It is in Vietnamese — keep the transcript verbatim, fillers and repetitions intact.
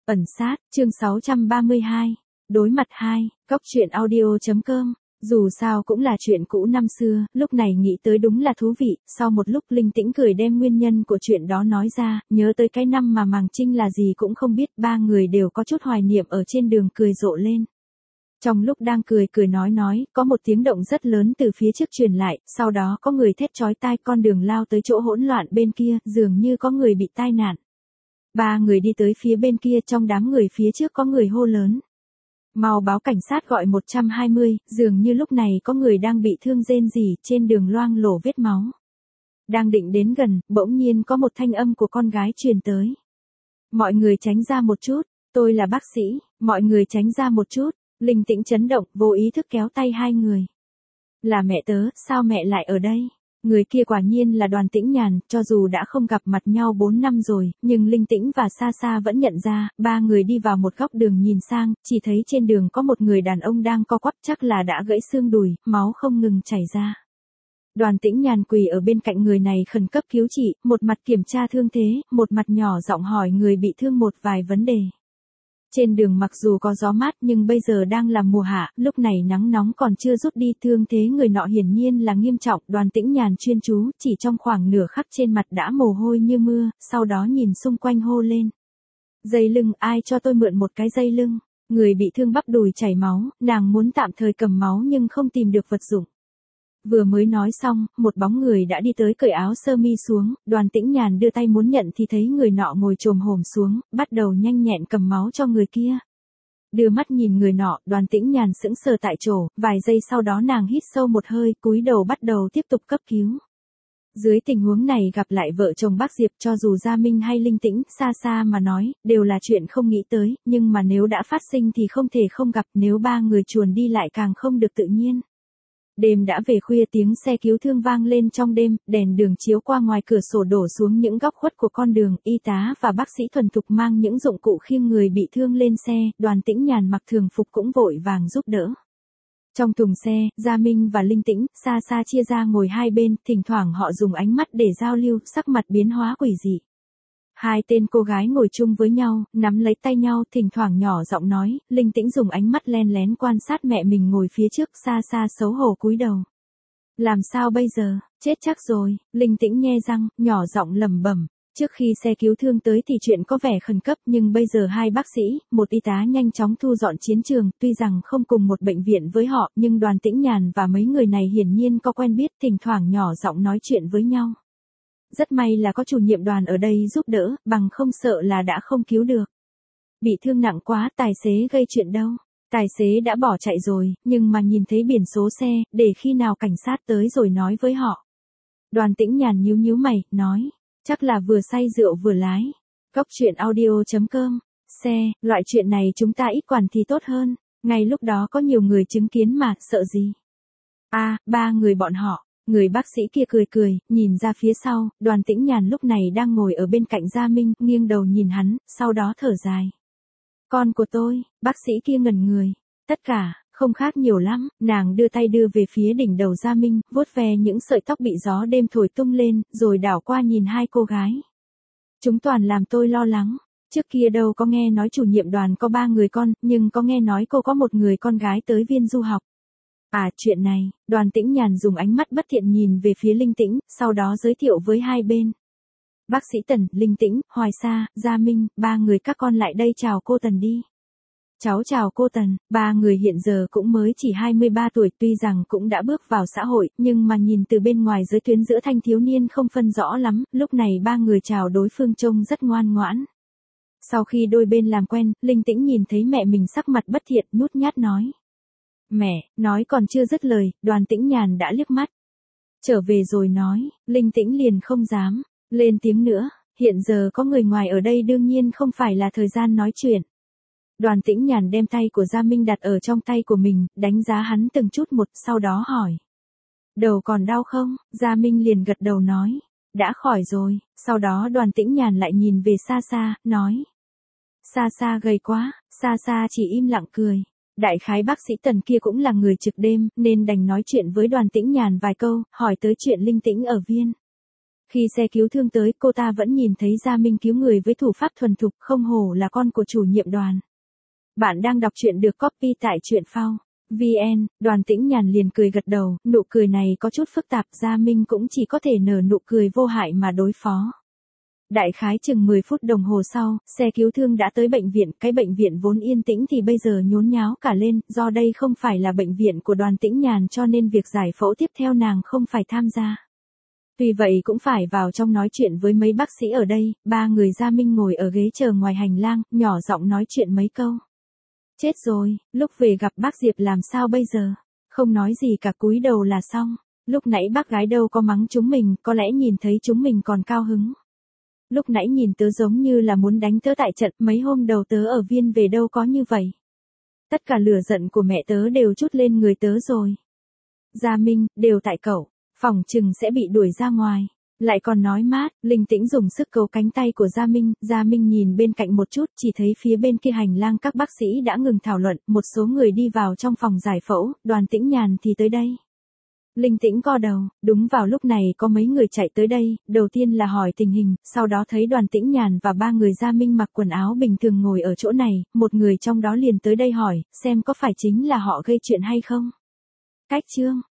Ẩn sát, chương sáu trăm ba mươi hai. Đối mặt hai, Cóc truyện audio chấm com. Dù sao cũng là chuyện cũ năm xưa, lúc này nghĩ tới đúng là thú vị, sau một lúc Linh Tĩnh cười đem nguyên nhân của chuyện đó nói ra, nhớ tới cái năm mà Màng Trinh là gì cũng không biết, ba người đều có chút hoài niệm ở trên đường cười rộ lên. Trong lúc đang cười cười nói nói, có một tiếng động rất lớn từ phía trước truyền lại, sau đó có người thét chói tai, con đường lao tới chỗ hỗn loạn bên kia, dường như có người bị tai nạn. Ba người đi tới phía bên kia, trong đám người phía trước có người hô lớn. Mau báo cảnh sát gọi một trăm hai mươi, dường như lúc này có người đang bị thương rên rỉ, trên đường loang lổ vết máu. Đang định đến gần, bỗng nhiên có một thanh âm của con gái truyền tới. Mọi người tránh ra một chút, tôi là bác sĩ, mọi người tránh ra một chút. Linh Tĩnh chấn động, vô ý thức kéo tay hai người. Là mẹ tớ, sao mẹ lại ở đây? Người kia quả nhiên là Đoàn Tĩnh Nhàn, cho dù đã không gặp mặt nhau bốn năm rồi, nhưng Linh Tĩnh và Sa Sa vẫn nhận ra, ba người đi vào một góc đường nhìn sang, chỉ thấy trên đường có một người đàn ông đang co quắp, chắc là đã gãy xương đùi, máu không ngừng chảy ra. Đoàn Tĩnh Nhàn quỳ ở bên cạnh người này khẩn cấp cứu trị, một mặt kiểm tra thương thế, một mặt nhỏ giọng hỏi người bị thương một vài vấn đề. Trên đường mặc dù có gió mát nhưng bây giờ đang là mùa hạ, lúc này nắng nóng còn chưa rút đi, thương thế người nọ hiển nhiên là nghiêm trọng. Đoàn Tĩnh Nhàn chuyên chú, chỉ trong khoảng nửa khắc trên mặt đã mồ hôi như mưa, sau đó nhìn xung quanh hô lên. Dây lưng, ai cho tôi mượn một cái dây lưng? Người bị thương bắp đùi chảy máu, nàng muốn tạm thời cầm máu nhưng không tìm được vật dụng. Vừa mới nói xong, một bóng người đã đi tới cởi áo sơ mi xuống, Đoàn Tĩnh Nhàn đưa tay muốn nhận thì thấy người nọ ngồi chồm hổm xuống, bắt đầu nhanh nhẹn cầm máu cho người kia. Đưa mắt nhìn người nọ, Đoàn Tĩnh Nhàn sững sờ tại chỗ, vài giây sau đó nàng hít sâu một hơi, cúi đầu bắt đầu tiếp tục cấp cứu. Dưới tình huống này gặp lại vợ chồng bác Diệp, cho dù Gia Minh hay Linh Tĩnh, Sa Sa mà nói, đều là chuyện không nghĩ tới, nhưng mà nếu đã phát sinh thì không thể không gặp, nếu ba người chuồn đi lại càng không được tự nhiên. Đêm đã về khuya, tiếng xe cứu thương vang lên trong đêm, đèn đường chiếu qua ngoài cửa sổ đổ xuống những góc khuất của con đường, y tá và bác sĩ thuần thục mang những dụng cụ khiêng người bị thương lên xe, Đoàn Tĩnh Nhàn mặc thường phục cũng vội vàng giúp đỡ. Trong thùng xe, Gia Minh và Linh Tĩnh, Sa Sa chia ra ngồi hai bên, thỉnh thoảng họ dùng ánh mắt để giao lưu, sắc mặt biến hóa quỷ dị. Hai tên cô gái ngồi chung với nhau, nắm lấy tay nhau, thỉnh thoảng nhỏ giọng nói, Linh Tĩnh dùng ánh mắt len lén quan sát mẹ mình ngồi phía trước, Sa Sa xấu hổ cúi đầu. Làm sao bây giờ, chết chắc rồi, Linh Tĩnh nhe răng, nhỏ giọng lẩm bẩm. Trước khi xe cứu thương tới thì chuyện có vẻ khẩn cấp, nhưng bây giờ hai bác sĩ, một y tá nhanh chóng thu dọn chiến trường, tuy rằng không cùng một bệnh viện với họ, nhưng Đoàn Tĩnh Nhàn và mấy người này hiển nhiên có quen biết, thỉnh thoảng nhỏ giọng nói chuyện với nhau. Rất may là có chủ nhiệm đoàn ở đây giúp đỡ, bằng không sợ là đã không cứu được. Bị thương nặng quá, tài xế gây chuyện đâu. Tài xế đã bỏ chạy rồi, nhưng mà nhìn thấy biển số xe, để khi nào cảnh sát tới rồi nói với họ. Đoàn Tĩnh Nhàn nhíu nhíu mày, nói, chắc là vừa say rượu vừa lái. Cóc truyện audio chấm com. Xe, loại chuyện này chúng ta ít quản thì tốt hơn, ngay lúc đó có nhiều người chứng kiến mà, sợ gì. À, ba người bọn họ. Người bác sĩ kia cười cười, nhìn ra phía sau, Đoàn Tĩnh Nhàn lúc này đang ngồi ở bên cạnh Gia Minh, nghiêng đầu nhìn hắn, sau đó thở dài. Con của tôi, bác sĩ kia ngẩn người. Tất cả, không khác nhiều lắm, nàng đưa tay đưa về phía đỉnh đầu Gia Minh, vuốt ve những sợi tóc bị gió đêm thổi tung lên, rồi đảo qua nhìn hai cô gái. Chúng toàn làm tôi lo lắng. Trước kia đâu có nghe nói chủ nhiệm đoàn có ba người con, nhưng có nghe nói cô có một người con gái tới Viên du học. À, chuyện này, Đoàn Tĩnh Nhàn dùng ánh mắt bất thiện nhìn về phía Linh Tĩnh, sau đó giới thiệu với hai bên. Bác sĩ Tần, Linh Tĩnh, Hoài Sa, Gia Minh, ba người các con lại đây chào cô Tần đi. Cháu chào cô Tần, ba người hiện giờ cũng mới chỉ hai mươi ba tuổi, tuy rằng cũng đã bước vào xã hội, nhưng mà nhìn từ bên ngoài giới tuyến giữa thanh thiếu niên không phân rõ lắm, lúc này ba người chào đối phương trông rất ngoan ngoãn. Sau khi đôi bên làm quen, Linh Tĩnh nhìn thấy mẹ mình sắc mặt bất thiện, nhút nhát nói. Mẹ, nói còn chưa dứt lời, Đoàn Tĩnh Nhàn đã liếc mắt. Trở về rồi nói, Linh Tĩnh liền không dám lên tiếng nữa, hiện giờ có người ngoài ở đây đương nhiên không phải là thời gian nói chuyện. Đoàn Tĩnh Nhàn đem tay của Gia Minh đặt ở trong tay của mình, đánh giá hắn từng chút một, sau đó hỏi. Đầu còn đau không? Gia Minh liền gật đầu nói. Đã khỏi rồi, sau đó Đoàn Tĩnh Nhàn lại nhìn về Sa Sa, nói. Sa Sa gầy quá, Sa Sa chỉ im lặng cười. Đại khái bác sĩ Tần kia cũng là người trực đêm, nên đành nói chuyện với Đoàn Tĩnh Nhàn vài câu, hỏi tới chuyện Linh Tĩnh ở Viên. Khi xe cứu thương tới, cô ta vẫn nhìn thấy Gia Minh cứu người với thủ pháp thuần thục, không hổ là con của chủ nhiệm Đoàn. Bạn đang đọc truyện được copy tại truyện phao chấm vn, Đoàn Tĩnh Nhàn liền cười gật đầu, nụ cười này có chút phức tạp, Gia Minh cũng chỉ có thể nở nụ cười vô hại mà đối phó. Đại khái chừng mười phút đồng hồ sau, xe cứu thương đã tới bệnh viện, cái bệnh viện vốn yên tĩnh thì bây giờ nhốn nháo cả lên, do đây không phải là bệnh viện của Đoàn Tĩnh Nhàn cho nên việc giải phẫu tiếp theo nàng không phải tham gia. Vì vậy cũng phải vào trong nói chuyện với mấy bác sĩ ở đây, ba người Gia Minh ngồi ở ghế chờ ngoài hành lang, nhỏ giọng nói chuyện mấy câu. Chết rồi, lúc về gặp bác Diệp làm sao bây giờ? Không nói gì cả, cúi đầu là xong. Lúc nãy bác gái đâu có mắng chúng mình, có lẽ nhìn thấy chúng mình còn cao hứng. Lúc nãy nhìn tớ giống như là muốn đánh tớ tại trận, mấy hôm đầu tớ ở Viên về đâu có như vậy. Tất cả lửa giận của mẹ tớ đều trút lên người tớ rồi. Gia Minh, đều tại cậu, phỏng chừng sẽ bị đuổi ra ngoài. Lại còn nói mát, Linh Tĩnh dùng sức cấu cánh tay của Gia Minh, Gia Minh nhìn bên cạnh một chút, chỉ thấy phía bên kia hành lang các bác sĩ đã ngừng thảo luận, một số người đi vào trong phòng giải phẫu, Đoàn Tĩnh Nhàn thì tới đây. Linh Tĩnh co đầu, đúng vào lúc này có mấy người chạy tới đây, đầu tiên là hỏi tình hình, sau đó thấy Đoàn Tĩnh Nhàn và ba người Gia Minh mặc quần áo bình thường ngồi ở chỗ này, một người trong đó liền tới đây hỏi, xem có phải chính là họ gây chuyện hay không. Cách Trương,